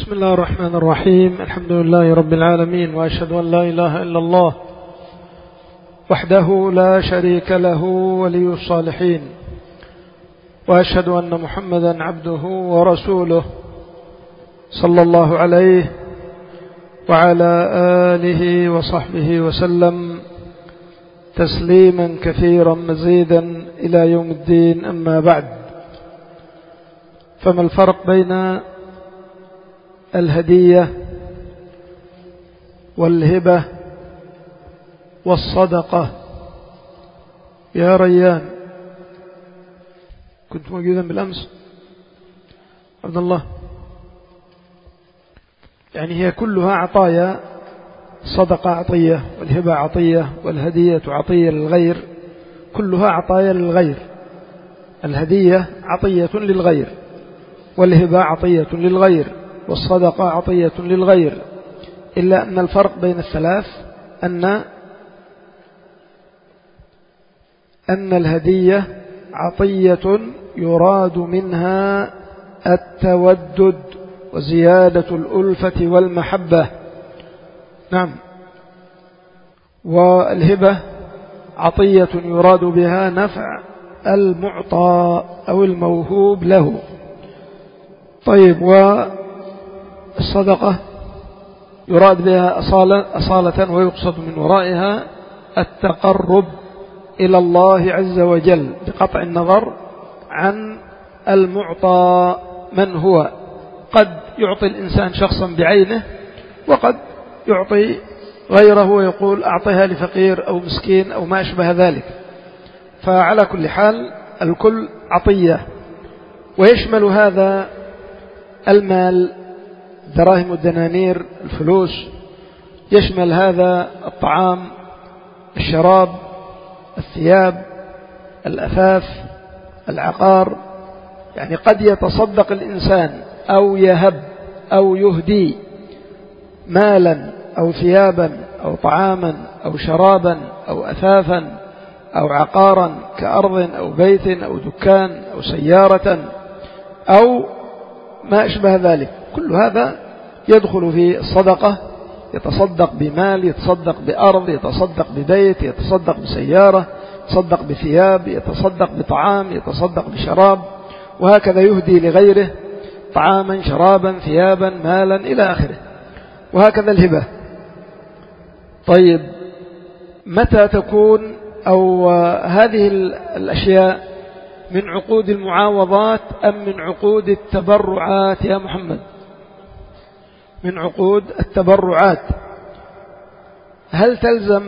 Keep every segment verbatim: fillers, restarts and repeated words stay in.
بسم الله الرحمن الرحيم. الحمد لله رب العالمين، وأشهد أن لا إله إلا الله وحده لا شريك له ولي الصالحين، وأشهد أن محمدا عبده ورسوله صلى الله عليه وعلى آله وصحبه وسلم تسليما كثيرا مزيدا إلى يوم الدين. أما بعد، فما الفرق بين الهدية والهبة والصدقة؟ يا ريان، كنت موجودا بالأمس عبد الله. يعني هي كلها عطايا، صدقة عطية، والهبة عطية، والهدية عطية للغير، كلها عطايا للغير. الهدية عطية للغير، والهبة عطية للغير، والصدقة عطية للغير، إلا أن الفرق بين الثلاث أن أن الهدية عطية يراد منها التودد وزيادة الألفة والمحبة، نعم. والهبة عطية يراد بها نفع المعطى أو الموهوب له. طيب، والصدقة يراد بها أصالة, أصالة ويقصد من ورائها التقرب إلى الله عز وجل بقطع النظر عن المعطى من هو. قد يعطي الإنسان شخصا بعينه، وقد يعطي غيره ويقول أعطيها لفقير أو مسكين أو ما أشبه ذلك. فعلى كل حال الكل عطية، ويشمل هذا المال، دراهم الدنانير، الفلوس، يشمل هذا الطعام، الشراب، الثياب، الأثاث، العقار. يعني قد يتصدق الإنسان أو يهب أو يهدي مالا أو ثيابا أو طعاما أو شرابا أو أثاثا أو عقارا كأرض أو بيت أو دكان أو سيارة أو ما أشبه ذلك. كل هذا يدخل في الصدقة. يتصدق بمال، يتصدق بأرض، يتصدق ببيت، يتصدق بسيارة، يتصدق بثياب، يتصدق بطعام، يتصدق بشراب، وهكذا يهدي لغيره طعاما، شرابا، ثيابا، مالا إلى آخره. وهكذا الهبة. طيب، متى تكون أو هذه الأشياء من عقود المعاوضات أم من عقود التبرعات يا محمد؟ من عقود التبرعات. هل تلزم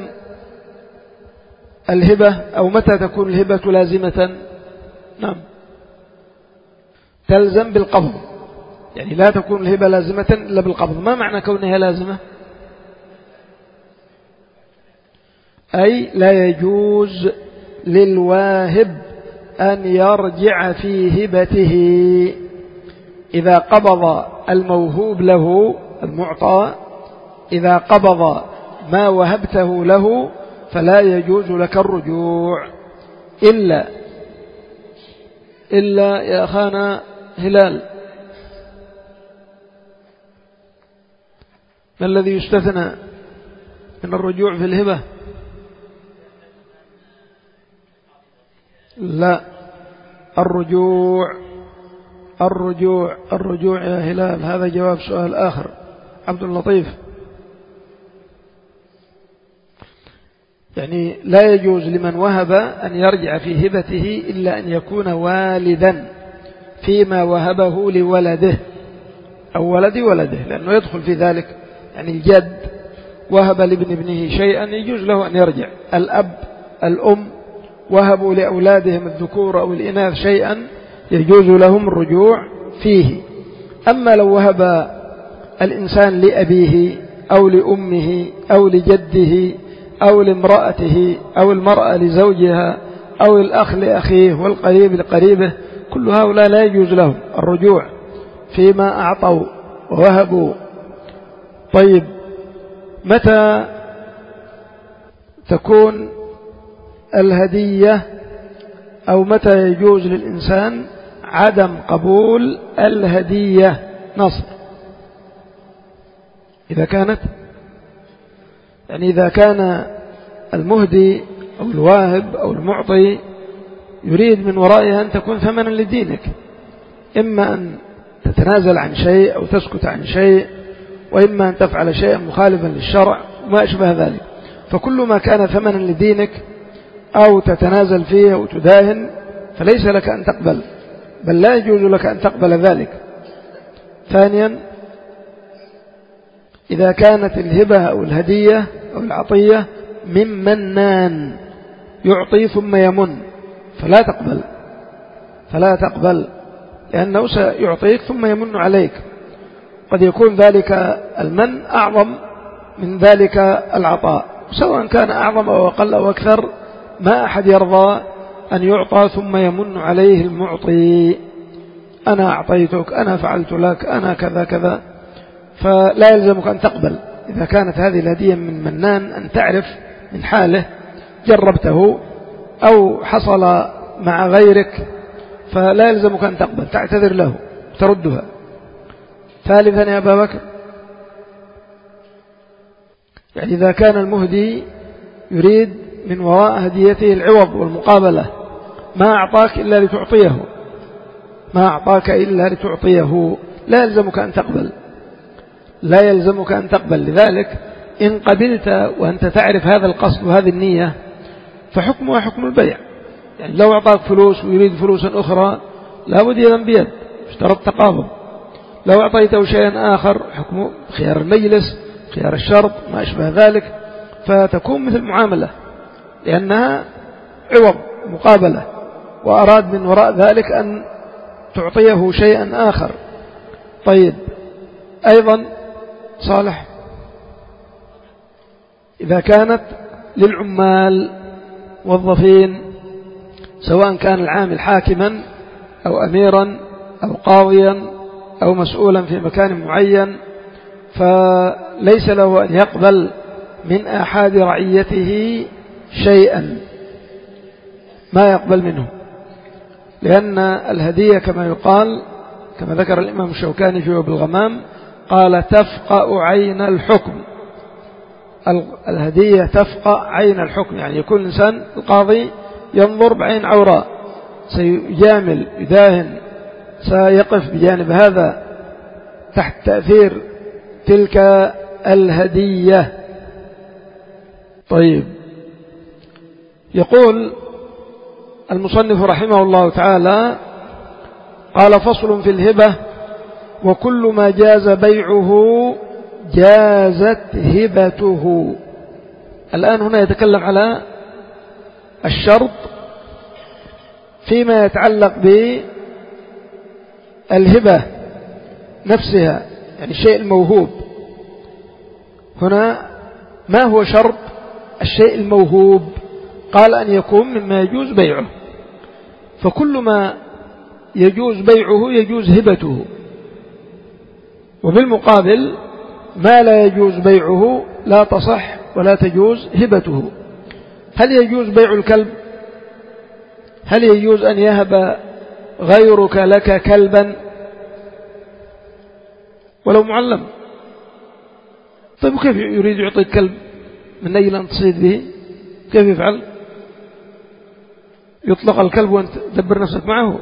الهبة أو متى تكون الهبة لازمة؟ نعم، تلزم بالقبض. يعني لا تكون الهبة لازمة إلا بالقبض. ما معنى كونها لازمة؟ أي لا يجوز للواهب أن يرجع في هبته. إذا قبض الموهوب له، المعطى، إذا قبض ما وهبته له فلا يجوز لك الرجوع إلا إلا يا أخانا هلال، ما الذي يستثنى من الرجوع في الهبة؟ لا، الرجوع الرجوع الرجوع يا هلال. هذا جواب سؤال آخر. عبد اللطيف، يعني لا يجوز لمن وهب أن يرجع في هبته إلا أن يكون والدا فيما وهبه لولده أو ولد ولده، لأنه يدخل في ذلك. يعني الجد وهب لابن ابنه شيئا يجوز له أن يرجع. الأب، الأم وهبوا لأولادهم الذكور أو الإناث شيئا يجوز لهم الرجوع فيه. أما لو وهب الإنسان لأبيه أو لأمه أو لجده أو لامرأته أو المرأة لزوجها أو الأخ لأخيه والقريب لقريبه، كل هؤلاء لا يجوز لهم الرجوع فيما أعطوا ووهبوا. طيب، متى تكون الهدية أو متى يجوز للإنسان عدم قبول الهدية؟ نصر. إذا كانت يعني إذا كان المهدي أو الواهب أو المعطي يريد من ورائها أن تكون ثمنا لدينك، إما أن تتنازل عن شيء أو تسكت عن شيء، وإما أن تفعل شيئا مخالفا للشرع وما أشبه ذلك. فكل ما كان ثمنا لدينك أو تتنازل فيه أو تداهن فليس لك أن تقبل، بل لا يجوز لك أن تقبل ذلك. ثانيا، إذا كانت الهبة أو الهدية أو العطية من منان يعطي ثم يمن فلا تقبل فلا تقبل لأنه سيعطيك ثم يمن عليك. قد يكون ذلك المن أعظم من ذلك العطاء، سواء كان أعظم أو أقل أو أكثر، ما أحد يرضى أن يعطى ثم يمن عليه المعطي، أنا أعطيتك، أنا فعلت لك، أنا كذا كذا. فلا يلزمك أن تقبل إذا كانت هذه الهدية من منان، أن تعرف من حاله جربته أو حصل مع غيرك، فلا يلزمك أن تقبل، تعتذر له تردها. ثالثا يا أبا بكر، يعني إذا كان المهدي يريد من وراء هديته العوض والمقابلة، ما أعطاك إلا لتعطيه، ما أعطاك إلا لتعطيه، لا يلزمك أن تقبل، لا يلزمك أن تقبل. لذلك إن قبلت وأنت تعرف هذا القصد وهذه النية فحكمها حكم البيع. يعني لو أعطاك فلوس ويريد فلوسا أخرى لا بد يدا بيد، اشترط تقابض. لو أعطيته شيئا آخر حكم خيار المجلس، خيار الشرط، ما أشبه ذلك، فتكون مثل معاملة لأنها عوض مقابلة، وأراد من وراء ذلك أن تعطيه شيئا آخر. طيب أيضا صالح إذا كانت للعمال والظفين، سواء كان العامل حاكما أو أميرا أو قاضيا أو مسؤولا في مكان معين، فليس له أن يقبل من أحد رعيته شيئا، ما يقبل منه، لأن الهدية كما يقال كما ذكر الإمام الشوكاني في بالغمام قال تفقأ عين الحكم. الهدية تفقأ عين الحكم، يعني يكون الإنسان القاضي ينظر بعين عوراء، سيجامل يداهن، سيقف بجانب هذا تحت تأثير تلك الهدية. طيب يقول المصنف رحمه الله تعالى قال فصل في الهبة وكل ما جاز بيعه جازت هبته. الآن هنا يتكلم على الشرط فيما يتعلق بالهبة نفسها، يعني الشيء الموهوب. هنا ما هو شرط الشيء الموهوب؟ قال أن يكون مما يجوز بيعه، فكل ما يجوز بيعه يجوز هبته، وبالمقابل ما لا يجوز بيعه لا تصح ولا تجوز هبته. هل يجوز بيع الكلب؟ هل يجوز أن يهب غيرك لك كلبا ولو معلم؟ طيب كيف يريد يعطيك كلب من أجل أن تصيد به؟ كيف يفعل؟ يطلق الكلب وأنت تدبر نفسك معه؟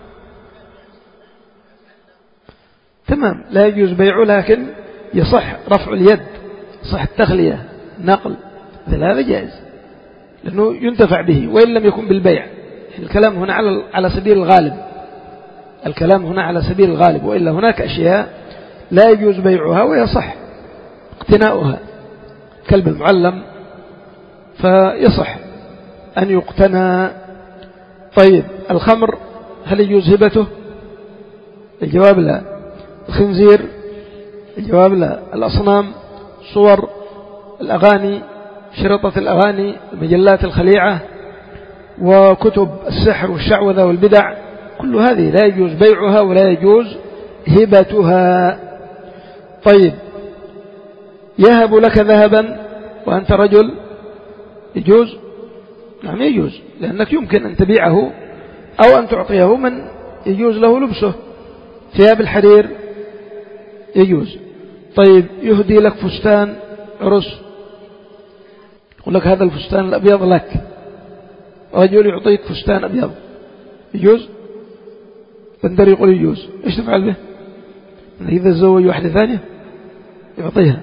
تمام، لا يجوز بيعه، لكن يصح رفع اليد، صح التخلية، نقل، هذا جائز لأنه ينتفع به وإن لم يكن بالبيع. الكلام هنا على على سبيل الغالب، الكلام هنا على سبيل الغالب، وإلا هناك أشياء لا يجوز بيعها ويصح اقتناؤها، كلب المعلم فيصح أن يقتنى. طيب الخمر هل يجوز هبته؟ الجواب لا. الخنزير؟ الجواب لا. الأصنام، صور الأغاني، شرطة الأغاني، المجلات الخليعة، وكتب السحر والشعوذة والبدع، كل هذه لا يجوز بيعها ولا يجوز هبتها. طيب يهب لك ذهبا وأنت رجل، يجوز؟ نعم يجوز، لأنك يمكن أن تبيعه أو أن تعطيه من يجوز له لبسه. ثياب الحرير يجوز. طيب يهدي لك فستان عرس، يقول لك هذا الفستان الأبيض لك، رجل يعطيك فستان أبيض، يجوز؟ بندر يقول يجوز، إيش تفعل به؟ إذا تزوج واحدة ثانية يعطيها.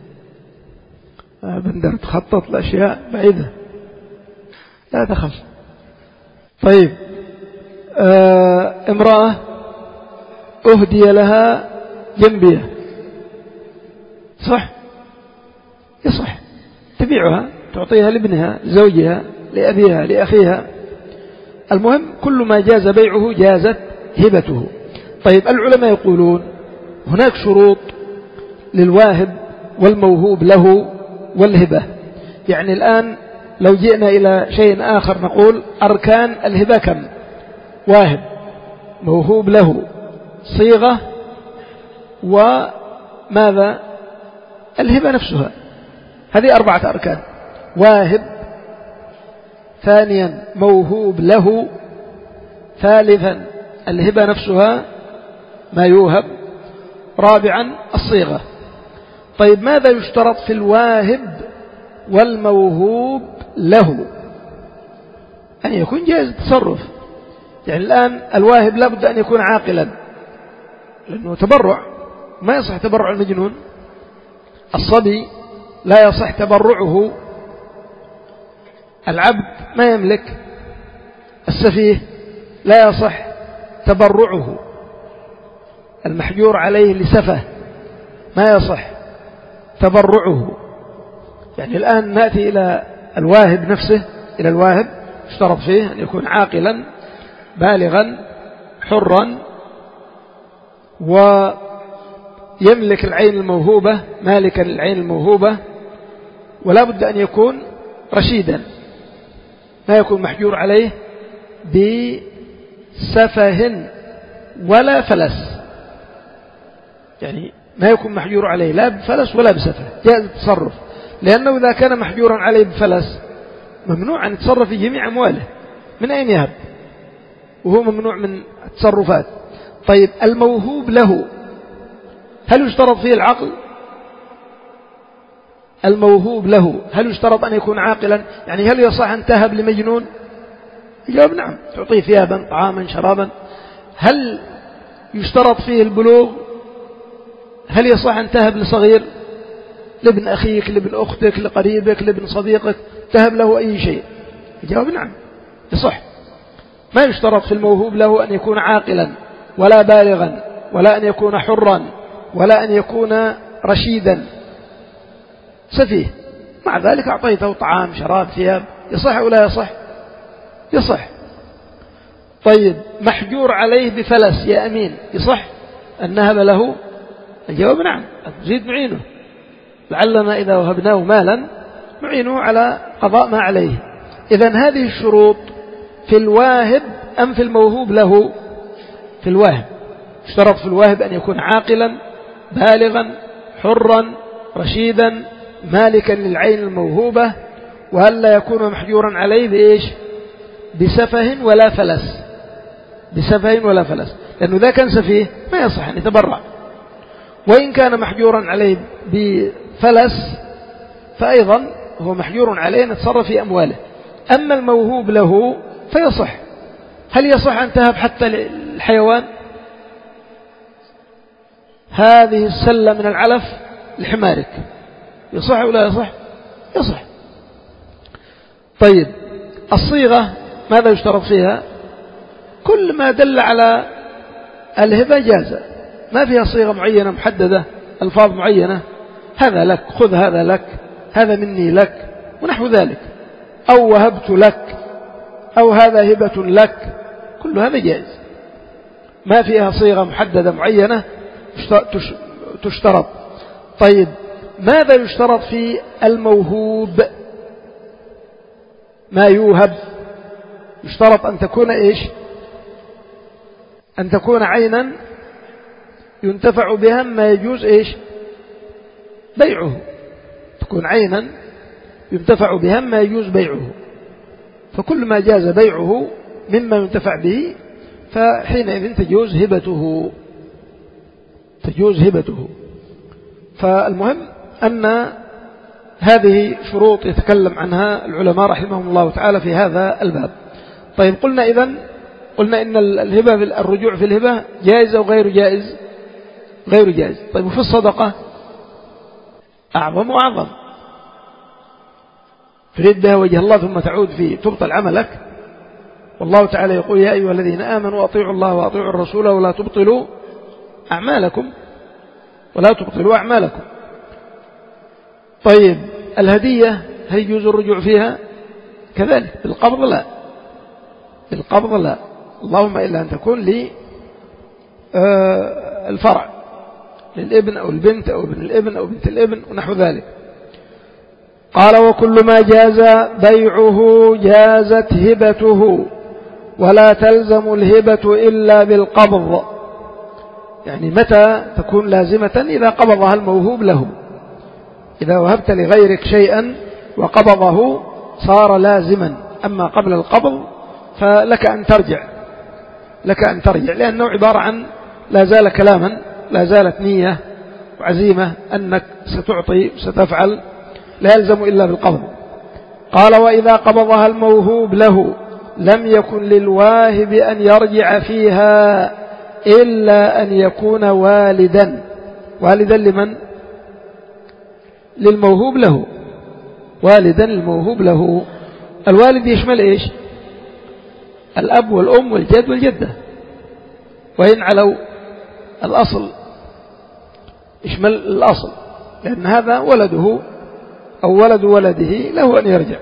بندر تخطط لأشياء بعيدة، لا تخف. طيب آه امرأة أهدي لها جنبية، صح؟ يصح تبيعها، تعطيها لابنها، لزوجها، لأبيها، لأخيها، المهم كل ما جاز بيعه جازت هبته. طيب العلماء يقولون هناك شروط للواهب والموهوب له والهبة. يعني الآن لو جئنا إلى شيء آخر نقول أركان الهبة كم؟ واهب، موهوب له، صيغة، وماذا؟ الهبة نفسها. هذه أربعة أركان: واهب، ثانيا موهوب له، ثالثا الهبة نفسها ما يوهب، رابعا الصيغة. طيب ماذا يشترط في الواهب والموهوب له؟ أن يكون جائز التصرف. يعني الآن الواهب لا بد أن يكون عاقلا، لأنه تبرع، ما يصح تبرع المجنون. الصبي لا يصح تبرعه، العبد ما يملك، السفيه لا يصح تبرعه، المحجور عليه لسفه ما يصح تبرعه. يعني الآن نأتي إلى الواهب نفسه، إلى الواهب اشترط فيه أن يكون عاقلا بالغا حرا، ويملك العين الموهوبة، مالكا للعين الموهوبة، ولا بد أن يكون رشيدا، ما يكون محجور عليه بسفه ولا فلس. يعني ما يكون محجور عليه لا بفلس ولا بسفه، جائز التصرف. لأنه إذا كان محجورا عليه بفلس ممنوع أن يتصرف في جميع أمواله، من أين يهب؟ وهو ممنوع من التصرفات. طيب الموهوب له هل يشترط فيه العقل؟ الموهوب له هل يشترط أن يكون عاقلا؟ يعني هل يصح أن تهب لمجنون؟ الجواب نعم، تعطيه ثيابا، طعاما، شرابا. هل يشترط فيه البلوغ؟ هل يصح أن تهب لصغير، لابن أخيك، لابن أختك، لقريبك، لابن صديقك، تهب له أي شيء؟ الجواب نعم يصح. ما يشترط في الموهوب له أن يكون عاقلا ولا بالغا ولا أن يكون حرا ولا أن يكون رشيدا، سفيه، مع ذلك أعطيته طعام، شراب، ثياب، يصح ولا يصح؟ يصح. طيب محجور عليه بفلس يا أمين، يصح أن نهب له؟ الجواب نعم، نزيد نعينه، لعلنا إذا وهبناه مالا نعينه على قضاء ما عليه. إذن هذه الشروط في الواهب أم في الموهوب له؟ في الواهب. اشترط في الواهب أن يكون عاقلا بالغا حرا رشيدا مالكا للعين الموهوبة، وألا يكون محجورا عليه بإيش؟ بسفه ولا فلس، بسفه ولا فلس، لأنه إذا كان سفيه ما يصح أن يتبرع. وإن كان محجورا عليه بفلس فأيضا هو محجور عليه أن يتصرف في أمواله. أما الموهوب له فيصح. هل يصح أن تهب حتى الحيوان؟ هذه السلة من العلف لحمارك، يصح ولا يصح؟ يصح. طيب الصيغة ماذا يشترط فيها؟ كل ما دل على الهبة جاز، ما فيها صيغة معينة محددة، ألفاظ معينة، هذا لك، خذ هذا لك، هذا مني لك، ونحو ذلك، أو وهبت لك، أو هذا هبة لك، كل هذا جائز، ما فيها صيغة محددة معينة تشترط. طيب ماذا يشترط في الموهوب؟ ما يوهب يشترط أن تكون إيش؟ أن تكون عينا ينتفع بها ما يجوز إيش؟ بيعه، تكون عينا ينتفع بها ما يجوز بيعه. فكل ما جاز بيعه مما ينتفع به فحينئذ تجوز هبته، تجوز هبته. فالمهم أن هذه شروط يتكلم عنها العلماء رحمهم الله تعالى في هذا الباب. طيب قلنا إذن قلنا إن الهبة الرجوع في الهبة جائز أو غير جائز؟ غير جائز. طيب وفي الصدقة أعظم وأعظم، تريد بها وجه الله ثم تعود فيه تبطل عملك، والله تعالى يقول يا أيها الذين آمنوا أطيعوا الله وأطيعوا الرسول ولا تبطلوا أعمالكم ولا تبطلوا أعمالكم. طيب الهدية هل يجوز الرجوع فيها؟ كذلك. بالقبض لا، بالقبض لا، اللهم إلا أن تكون لي آه الفرع للابن أو البنت أو ابن الابن أو بنت الابن ونحو ذلك. قال وكل ما جاز بيعه جازت هبته ولا تلزم الهبة إلا بالقبض. يعني متى تكون لازمة؟ إذا قبضها الموهوب له. إذا وهبت لغيرك شيئا وقبضه صار لازما، أما قبل القبض فلك أن ترجع، لك أن ترجع، لأنه عبارة عن لا زال كلاما، لا زالت نية وعزيمة أنك ستعطي وستفعل، لا يلزم إلا بالقبض. قال وإذا قبضها الموهوب له لم يكن للواهب أن يرجع فيها إلا أن يكون والدا. والدا لمن؟ للموهوب له، والدا الموهوب له. الوالد يشمل إيش؟ الأب والأم والجد والجدة، وإن علوا الأصل يشمل الأصل، لأن هذا ولده أو ولد ولده له أن يرجع.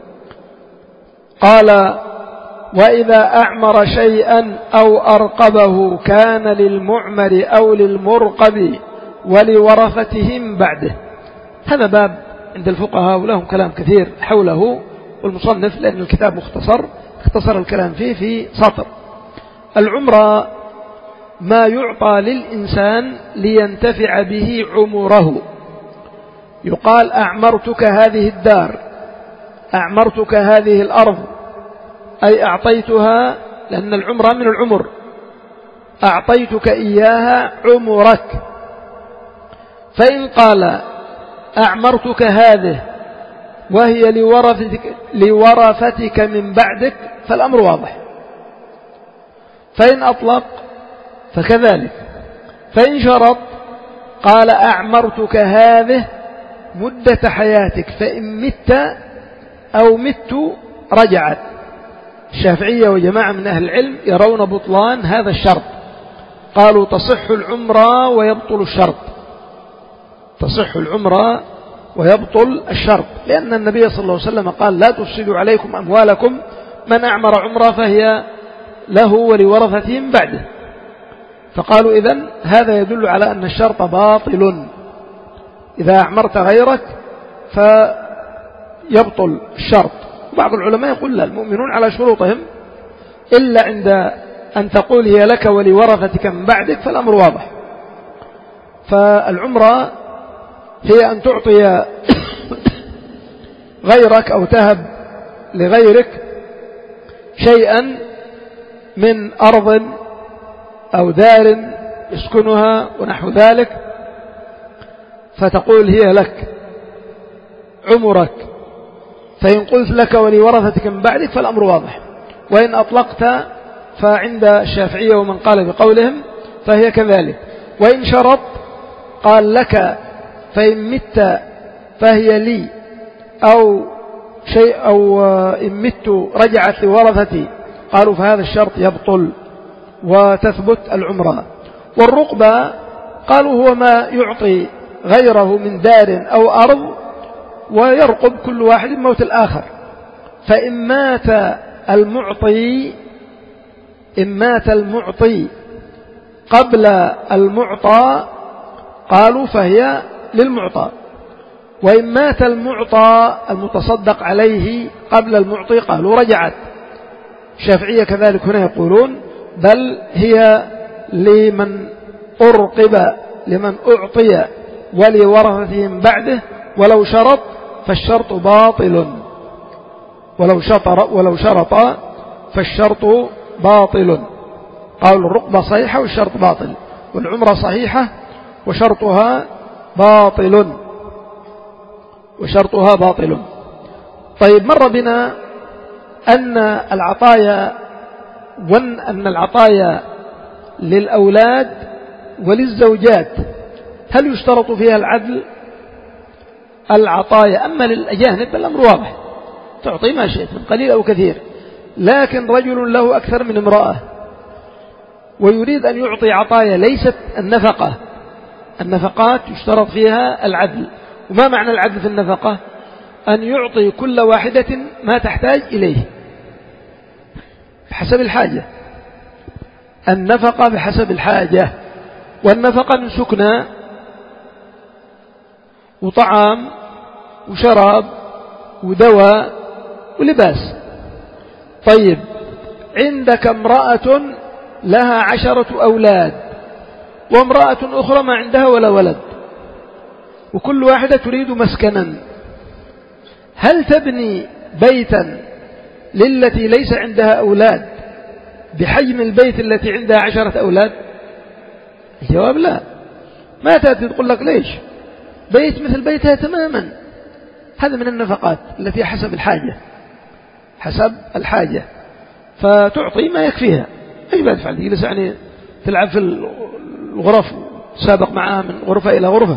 قال وإذا أعمر شيئا أو أرقبه كان للمعمر أو للمرقب ولورثتهم بعده. هذا باب عند الفقهاء ولهم كلام كثير حوله، والمصنف لأن الكتاب مختصر اختصر الكلام فيه في سطر. العمرة ما يعطى للإنسان لينتفع به عمره. يقال أعمرتك هذه الدار، أعمرتك هذه الأرض، أي أعطيتها، لأن العمرة من العمر، أعطيتك إياها عمرك. فإن قال أعمرتك هذه وهي لورثتك, لورثتك من بعدك فالأمر واضح. فإن أطلق فكذلك. فإن شرط قال أعمرتك هذه مدة حياتك، فإن مت أو مت رجعت. الشافعية وجماعة من أهل العلم يرون بطلان هذا الشرط، قالوا تصح العمرة ويبطل الشرط، تصح العمرة ويبطل الشرط، لأن النبي صلى الله عليه وسلم قال لا تفسدوا عليكم أموالكم، من أعمر عمرة فهي له ولورثتهم بعده. فقالوا إذن هذا يدل على أن الشرط باطل، إذا أعمرت غيرك فيبطل الشرط. بعض العلماء يقول لا، المؤمنون على شروطهم إلا عند أن تقول هي لك ولورثتك من بعدك فالأمر واضح. فالعمرة هي أن تعطي غيرك أو تهب لغيرك شيئا من أرض أو دار يسكنها ونحو ذلك، فتقول هي لك عمرك، فإن قلت لك ولورثتك من بعدك فالأمر واضح. وإن أطلقت فعند الشافعية ومن قال بقولهم فهي كذلك. وإن شرط قال لك فإن مت فهي لي، أو شيء أو إن مت رجعت لورثتي، قالوا فهذا الشرط يبطل وتثبت العمرة. والرقبة قالوا هو ما يعطي غيره من دار أو أرض ويرقب كل واحد موت الآخر، فإن مات المعطي إن مات المعطي قبل المعطى قالوا فهي للمعطى، وإن مات المعطى المتصدق عليه قبل المعطي قالوا رجعت. الشافعية كذلك هنا يقولون بل هي لمن أرقب، لمن أعطي ولورثتهم بعده، ولو شرط فالشرط باطل، ولو شرط ولو شرط فالشرط باطل. قالوا الرقبة صحيحة والشرط باطل، والعمرة صحيحة وشرطها باطل وشرطها باطل. طيب مر بنا أن العطايا وأن أن العطايا للأولاد وللزوجات هل يشترط فيها العدل؟ العطايا أما للأجانب الأمر واضح، تعطي ما شئت من قليل أو كثير، لكن رجل له أكثر من امرأة ويريد أن يعطي عطايا ليست النفقة، النفقات يشترط فيها العدل. وما معنى العدل في النفقة؟ أن يعطي كل واحدة ما تحتاج إليه بحسب الحاجة، النفقة بحسب الحاجة. والنفقة من سكنى وطعام وشراب ودواء ولباس. طيب عندك امرأة لها عشرة أولاد وامرأة أخرى ما عندها ولا ولد، وكل واحدة تريد مسكنا، هل تبني بيتا للتي ليس عندها أولاد بحجم البيت التي عندها عشرة أولاد؟ الجواب لا. ما تأتي تقول لك ليش بيت مثل بيتها تماما. هذا من النفقات التي حسب الحاجة، حسب الحاجة، فتعطي ما يكفيها. أي بعد فعل يجلس يعني تلعب في الغرف سابق معها من غرفة إلى غرفة،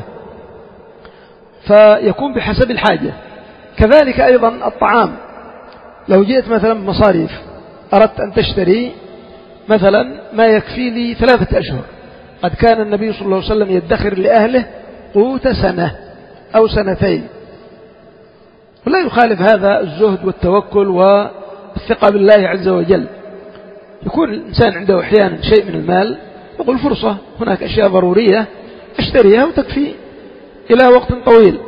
فيكون بحسب الحاجة. كذلك أيضا الطعام، لو جئت مثلا بمصاريف أردت أن تشتري مثلا ما يكفي لي ثلاثة أشهر، قد كان النبي صلى الله عليه وسلم يدخر لأهله قوت سنة أو سنتين، ولا يخالف هذا الزهد والتوكل والثقة بالله عز وجل. يكون الإنسان عنده أحيانا شيء من المال يقول فرصة، هناك أشياء ضرورية أشتريها وتكفي إلى وقت طويل.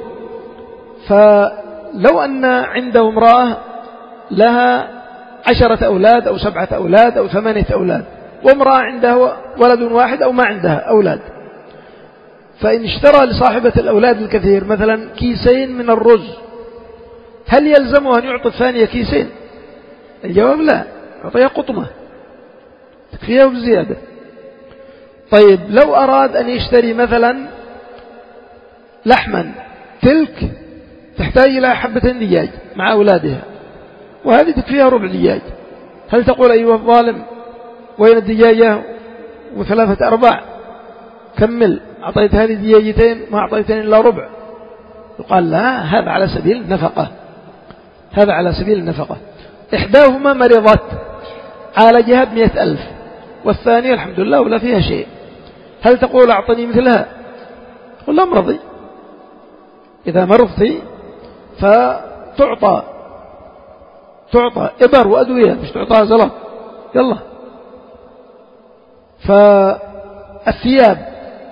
فلو أن عنده امرأة لها عشرة أولاد أو سبعة أولاد أو ثمانية أولاد، وامرأة عندها ولد واحد أو ما عندها أولاد، فإن اشترى لصاحبة الأولاد الكثير مثلا كيسين من الرز، هل يلزمه أن يعطي الثانية كيسين؟ الجواب لا، يعطيها قطمة تكفيها بزيادة. طيب لو أراد أن يشتري مثلا لحما، تلك تحتاج إلى حبتين دجاج مع أولادها، وهذه تكفيها ربع دجاج، هل تقول أيها الظالم وين الدجاجة وثلاثة أرباع، كمل، أعطيت هذه دجاجتين ما أعطيتين إلا ربع؟ يقال لا، هذا على سبيل النفقة، هذا على سبيل النفقة. إحداهما مرضت عالجها بمئة ألف، والثانية الحمد لله ولا فيها شيء، هل تقول أعطني مثلها؟ قل لا مرضي، إذا مرضتي فتعطى تعطى إبر وأدوية، مش تعطى زلط يلا. فالثياب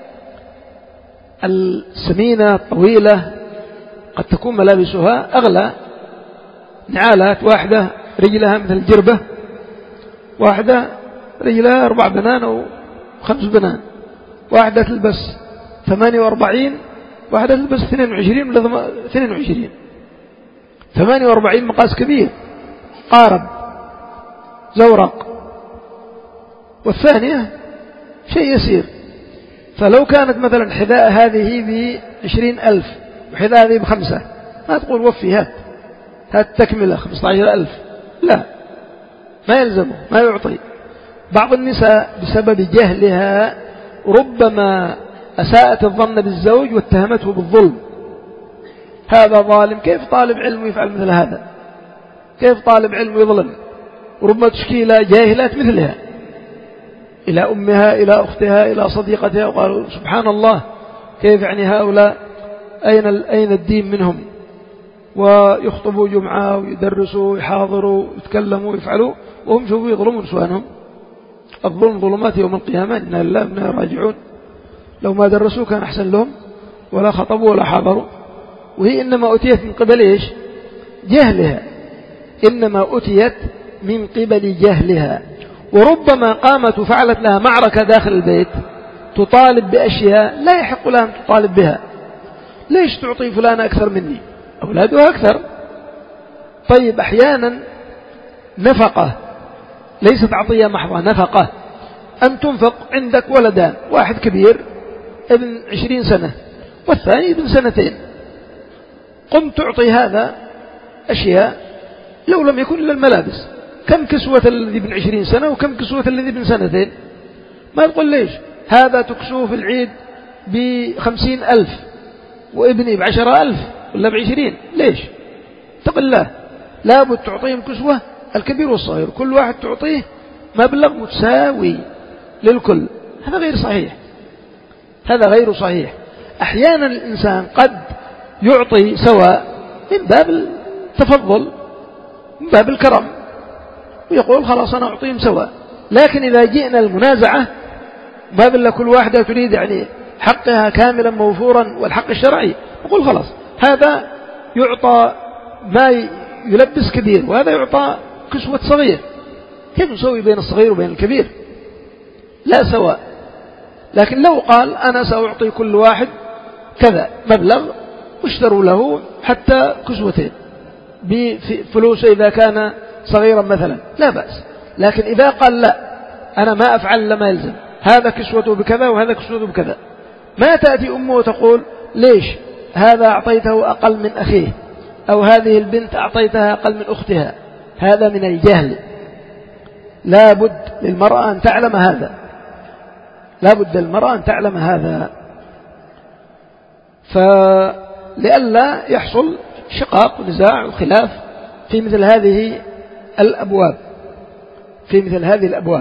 السمينة الطويلة قد تكون ملابسها أغلى، نعالات واحدة رجلها مثل الجربة، واحدة رجلها أربع بنان أو خمس بنان، واحدة تلبس ثمانية وأربعين، واحدة تلبس اثنين وعشرين ولا اثنين وعشرين، ثمانية وأربعين مقاس كبير قارب زورق، والثانية شيء يسير. فلو كانت مثلا حذاء هذه بعشرين ألف وحذاء هذه بخمسة، ما تقول وفي هات هات تكملة خمسة عشر ألف، لا، ما يلزمه، ما يعطي. بعض النساء بسبب جهلها ربما أساءت الظن بالزوج واتهمته بالظلم، هذا ظالم، كيف طالب علم يفعل مثل هذا، كيف طالب علم يظلم، وربما تشكي إلى جاهلات مثلها، إلى أمها إلى أختها إلى صديقتها، وقالوا سبحان الله كيف يعني هؤلاء أين أين الدين منهم، ويخطبوا جمعة ويدرسوا ويحاضروا ويتكلموا ويفعلوا، وهم شوفوا يظلمون نسوانهم. الظلم ظلمات يوم القيامة، إنا لله وإنا إليه راجعون. لو ما درسوا كان أحسن لهم، ولا خطبوا ولا حاضروا. وهي إنما أتيت من قبل إيش؟ جهلها، إنما أتيت من قبل جهلها. وربما قامت وفعلت لها معركة داخل البيت تطالب بأشياء لا يحق لها أن تطالب بها. ليش تعطي فلان أكثر مني؟ أولادها أكثر. طيب أحيانا نفقة ليست عطية محضة، نفقة أن تنفق. عندك ولدان، واحد كبير ابن عشرين سنة والثاني ابن سنتين، قمت تعطي هذا أشياء لو لم يكن إلا الملابس، كم كسوة الذي ابن عشرين سنة وكم كسوة الذي ابن سنتين؟ ما تقول ليش هذا تكسوه في العيد بخمسين ألف وابني بعشرة ألف ولا بعشرين؟ ليش؟ اتق الله، لابد تعطيهم كسوة الكبير والصغير، كل واحد تعطيه مبلغ متساوي للكل. هذا غير صحيح، هذا غير صحيح. أحيانا الإنسان قد يعطي سواء من باب التفضل، من باب الكرم، ويقول خلاص أنا أعطيهم سواء. لكن إذا جئنا المنازعة باب إلا كل واحدة تريد يعني حقها كاملا موفورا والحق الشرعي، نقول خلاص هذا يعطى ما يلبس كبير وهذا يعطى كسوة صغير، كيف نسوي بين الصغير وبين الكبير؟ لا سواء. لكن لو قال أنا سأعطي كل واحد كذا مبلغ واشتروا له حتى كسوتين بفلوس إذا كان صغيرا مثلا، لا بأس. لكن إذا قال لا أنا ما أفعل لما يلزم، هذا كسوته بكذا وهذا كسوته بكذا، ما تأتي أمه وتقول ليش هذا أعطيته أقل من أخيه أو هذه البنت أعطيتها أقل من أختها، هذا من الجهل. لا بد للمرأة أن تعلم هذا، لا بد للمرأة أن تعلم هذا، فلئلا يحصل شقاق ونزاع وخلاف في مثل هذه الأبواب، في مثل هذه الأبواب.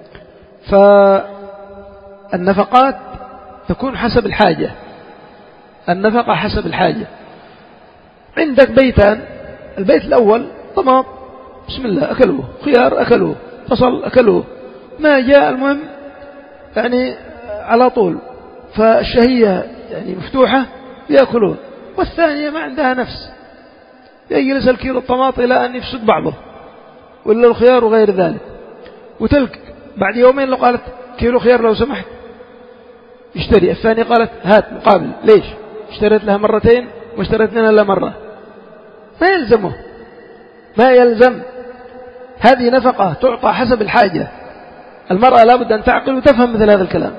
فالنفقات تكون حسب الحاجة، النفقة حسب الحاجة. عندك بيتان، البيت الأول طماط بسم الله أكلوه، خيار أكلوه، بصل أكلوه، ما جاء المهم يعني على طول، فالشهية يعني مفتوحة يأكلون. والثانية ما عندها نفس، يجلس الكيلو الطماط إلى أن يفسد بعضه ولا الخيار وغير ذلك، وتلك بعد يومين لو قالت كيلو خيار لو سمحت اشتري، الثانية قالت هات مقابل، ليش اشتريت لها مرتين واشتريت لنا إلا مرة؟ ما يلزمه، ما يلزم. هذه نفقة تعطى حسب الحاجة، المرأة لابد أن تعقل وتفهم مثل هذا الكلام.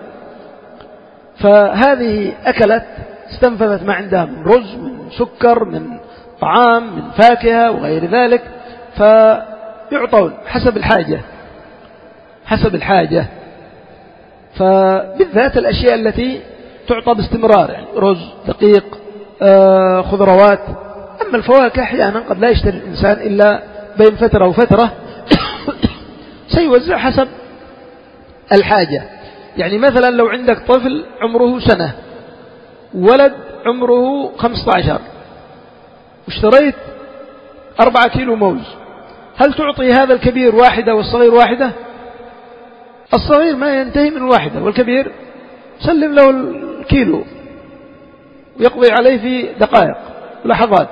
فهذه أكلت استنفذت ما عندها من رز، من سكر، من طعام، من فاكهة وغير ذلك، فيعطون حسب الحاجة، حسب الحاجة. فبالذات الأشياء التي تعطى باستمرار، يعني رز، دقيق، آه، خضروات. أما الفواكه أحيانا قد لا يشتري الإنسان إلا بين فترة وفترة سيوزع حسب الحاجة. يعني مثلا لو عندك طفل عمره سنة، ولد عمره خمسة عشر، واشتريت أربعة كيلو موز، هل تعطي هذا الكبير واحدة والصغير واحدة؟ الصغير ما ينتهي من واحدة، والكبير سلم له الكيلو ويقضي عليه في دقائق ولحظات.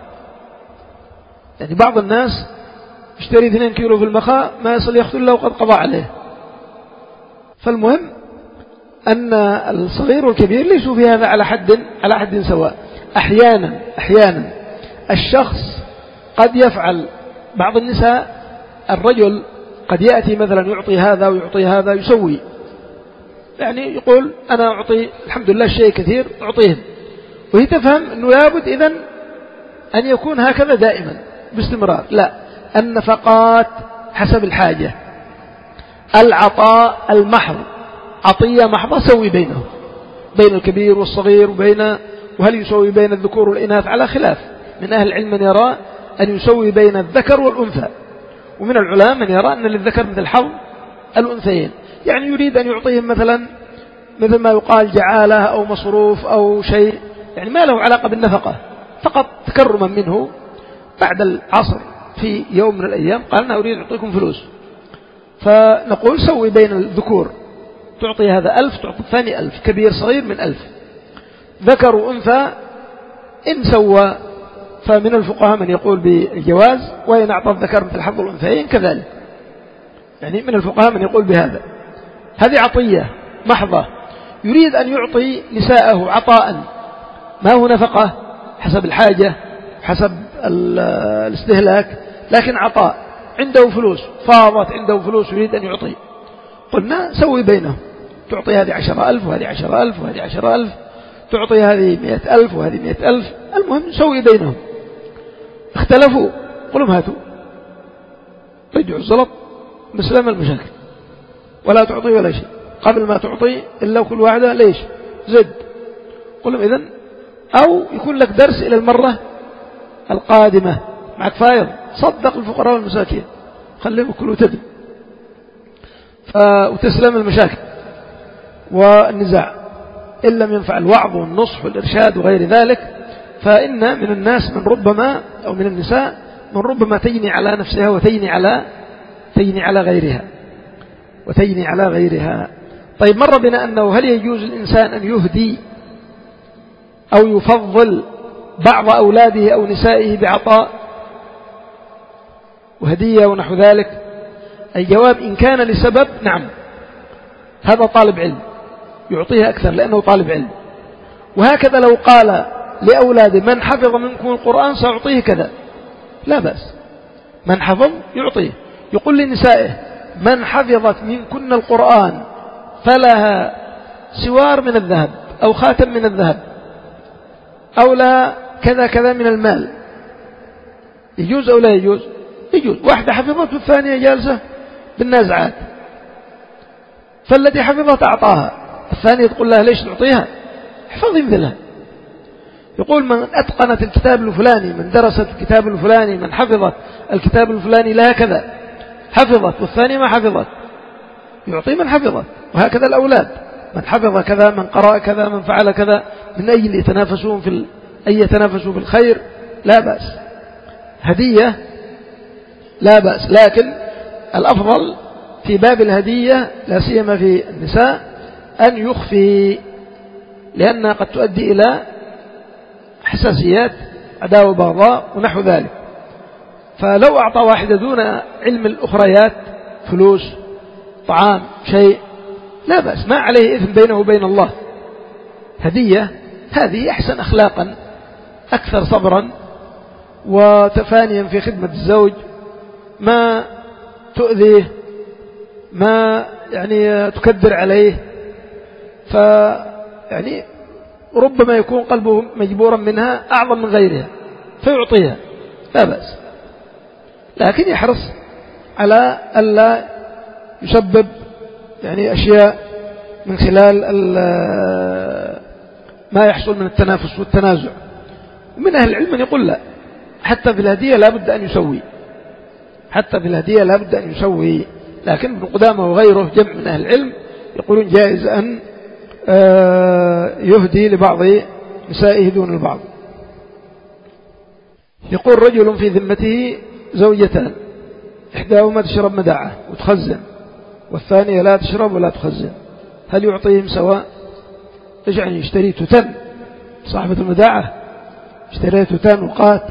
يعني بعض الناس يشتري اثنين كيلو في المخاء ما يصل يقتل له وقد قضى عليه. فالمهم أن الصغير والكبير ليسوا في هذا على حد على حد سواء. أحيانا أحيانا الشخص قد يفعل، بعض النساء الرجل قد يأتي مثلا يعطي هذا ويعطي هذا، يسوي يعني يقول أنا أعطي الحمد لله شيء كثير أعطيهم، وهي تفهم أنه لابد إذن أن يكون هكذا دائما باستمرار. لا، النفقات حسب الحاجة. العطاء المحض، عطية محضة سوي بينهم، بين الكبير والصغير، وبين وهل يسوي بين الذكور والإناث على خلاف. من أهل العلم من يرى أن يسوي بين الذكر والأنثى، ومن العلماء من يرى أن للذكر مثل حظ الأنثيين، يعني يريد أن يعطيهم مثلا مثل ما يقال جعالة أو مصروف أو شيء يعني ما له علاقة بالنفقة، فقط تكرما منه بعد العصر في يوم من الأيام قال أنا أريد أعطيكم فلوس، فنقول سوي بين الذكور، تعطي هذا ألف تعطي الثاني ألف، كبير صغير من ألف، ذكر وأنثى إن سوى. فمن الفقهاء من يقول بالجواز، وإن أعطى الذكر مثل حظ الأنثيين كذلك، يعني من الفقهاء من يقول بهذا. هذه عطية محضة، يريد أن يعطي نساءه عطاء ما هو نفقة حسب الحاجة حسب الاستهلاك، لكن عطاء، عنده فلوس فاضت عنده فلوس يريد أن يعطي، قلنا سوي بينهم، تعطي هذه عشر ألف وهذه عشر ألف وهذه عشر ألف، تعطي هذه مئة ألف وهذه مئة ألف، المهم نسوي بينهم. اختلفوا قلهم هاتوا رجعوا الزلط بسلام المشاكل، ولا تعطي ولا شيء قبل ما تعطي إلا كل واحدة ليش زد. قلهم إذن أو يكون لك درس إلى المرة القادمة، معك فايض صدق الفقراء والمساكين خليهم كلوا تدم وتسلم المشاكل والنزاع. إن لم ينفع الوعظ والنصح والإرشاد وغير ذلك، فإن من الناس من ربما أو من النساء من ربما تجني على نفسها وتجني على تجني على غيرها وتجني على غيرها. طيب مر بنا أنه هل يجوز الإنسان أن يهدي أو يفضل بعض أولاده أو نسائه بعطاء وهدية ونحو ذلك؟ الجواب إن كان لسبب نعم، هذا طالب علم يعطيه أكثر لأنه طالب علم. وهكذا لو قال لأولاده من حفظ منكم القرآن سأعطيه كذا لا بأس، من حفظ يعطيه. يقول لنسائه من حفظت منكن القرآن فلها سوار من الذهب أو خاتم من الذهب أو لا كذا كذا من المال. يجوز أو لا يجوز؟ يجوز. واحدة حفظت والثانية جالسة بالنازعات، فالتي حفظت أعطاها، الثانية تقول لها ليش تعطيها؟ احفظي مثلها. يقول من أتقنت الكتاب الفلاني، من درست الكتاب الفلاني، من حفظت الكتاب الفلاني لها كذا، حفظت والثانية ما حفظت، يعطي من حفظت. وهكذا الأولاد، من حفظ كذا، من قرأ كذا، من فعل كذا، من أجل يتنافسون في أن يتنافسوا في الخير لا بأس. هدية لا بأس، لكن الأفضل في باب الهدية لا سيما في النساء أن يخفي، لأنها قد تؤدي إلى حساسيات عداوة بغضاء ونحو ذلك. فلو أعطى واحدة دون علم الأخريات فلوس طعام شيء لا بأس، ما عليه إثم بينه وبين الله. هدية هذه أحسن أخلاقا، أكثر صبرا وتفانيا في خدمة الزوج، ما تؤذيه، ما يعني تكدر عليه، فيعني ربما يكون قلبه مجبورا منها أعظم من غيرها فيعطيها لا بأس، لكن يحرص على ألا يسبب يعني أشياء من خلال ما يحصل من التنافس والتنازع. ومن أهل العلم من يقول لا، حتى في الهدية لا بد أن يسوي، حتى في الهدية لا بد أن يسوي. لكن ابن قدامة وغيره جمع من أهل العلم يقولون جائز أن يهدي لبعض نسائه دون البعض. يقول رجل في ذمته زوجتان، إحداهما تشرب مداعة وتخزن، والثانية لا تشرب ولا تخزن، هل يعطيهم سواء؟ إيش يعني يشتري تتن؟ صاحبة المداعة اشتري تتن وقات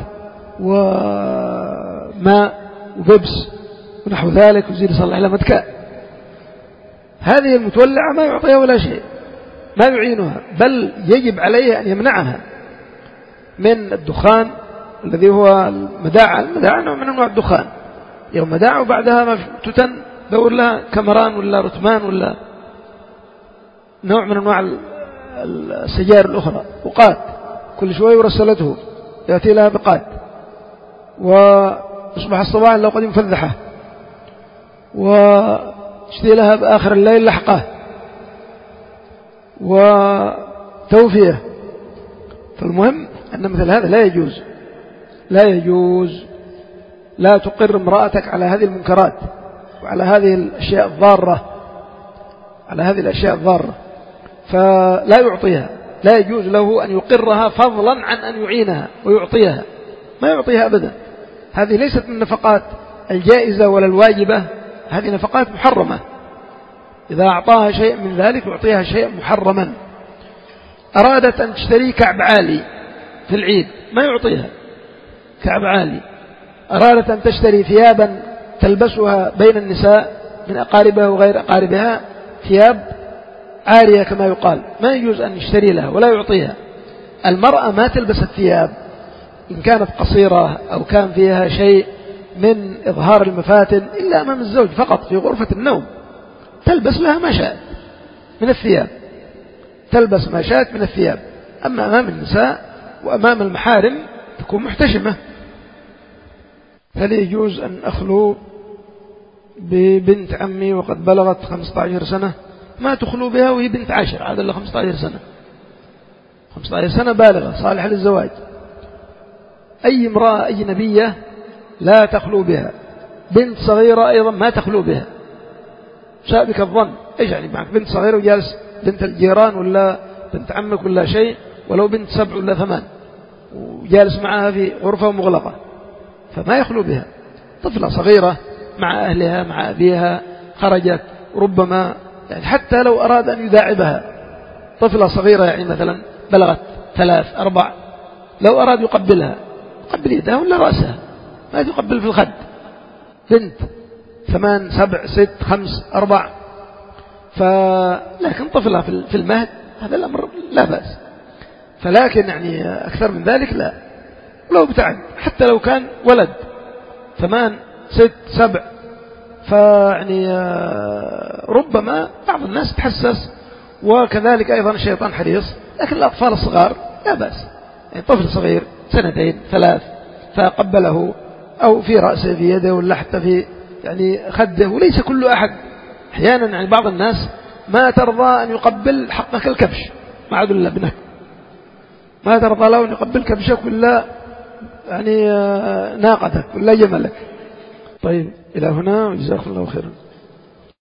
وماء وببس ونحو ذلك وزير يصلح لها متكأ، هذه المتولعة ما يعطيها ولا شيء، ما يعينها، بل يجب عليه أن يمنعها من الدخان الذي هو المداعة. المداعة نوع من أنواع الدخان، يوم مداعة وبعدها ما تتن دور لها كمران ولا رتمان ولا نوع من أنواع السجائر الأخرى، وقات كل شوي ورسلته يأتي لها بقات، ويصبح الصباح لو قد مفذحة، واشتي لها بآخر الليل لحقه وتوفية. فالمهم أن مثل هذا لا يجوز، لا يجوز، لا تقر امرأتك على هذه المنكرات وعلى هذه الأشياء الضارة، على هذه الأشياء الضارة، فلا يعطيها، لا يجوز له أن يقرها فضلا عن أن يعينها ويعطيها، ما يعطيها أبدا. هذه ليست من النفقات الجائزة ولا الواجبة، هذه نفقات محرمة، إذا أعطاها شيء من ذلك يعطيها شيء محرما. أرادت أن تشتري كعب عالي في العيد ما يعطيها كعب عالي، أرادت أن تشتري ثيابا تلبسها بين النساء من أقاربها وغير أقاربها، ثياب عارية كما يقال، ما يجوز أن يشتري لها ولا يعطيها. المرأة ما تلبس الثياب إن كانت قصيرة أو كان فيها شيء من إظهار المفاتن إلا أمام الزوج فقط في غرفة النوم، تلبس لها ما شاءت من الثياب، تلبس ما شاءت من الثياب، أما أمام النساء وأمام المحارم تكون محتشمة. هل يجوز أن أخلو ببنت عمي وقد بلغت خمسة عشر سنة؟ ما تخلو بها وهي بنت عشر، هذا اللي خمسة عشر سنة، خمسة عشر سنة بالغة صالحة للزواج. أي امرأة أجنبية لا تخلو بها، بنت صغيرة أيضا ما تخلو بها. شابك الظن، إيش يعني معك بنت صغيرة وجالس بنت الجيران ولا بنت عمك ولا شيء، ولو بنت سبع ولا ثمان، وجالس معها في غرفة مغلقة، فما يخلو بها. طفلة صغيرة مع أهلها مع أبيها، خرجت ربما يعني حتى لو أراد أن يداعبها، طفلة صغيرة يعني مثلا بلغت ثلاث أربع، لو أراد يقبلها قبل يدها ولا رأسها، ما تقبل في الخد. بنت ثمان سبع ست خمس أربع، فلكن طفلة في المهد هذا الأمر لا بأس. فلكن يعني أكثر من ذلك لا. ولو ابتعد حتى لو كان ولد ثمان ست سبع، فيعني ربما بعض الناس تحسس، وكذلك أيضا الشيطان حريص. لكن الأطفال الصغار لا بأس، يعني طفل صغير سنتين ثلاث فقبله أو في رأسه في يده ولا حتى في يعني خده، وليس كل أحد. أحيانا يعني بعض الناس ما ترضى أن يقبل حقك الكبش، ما عاد إلا ابنك، ما ترضى له أن يقبل كبشك ولا يعني ناقتك ولا جملك. طيب إلى هنا، وجزاكم الله خيرا.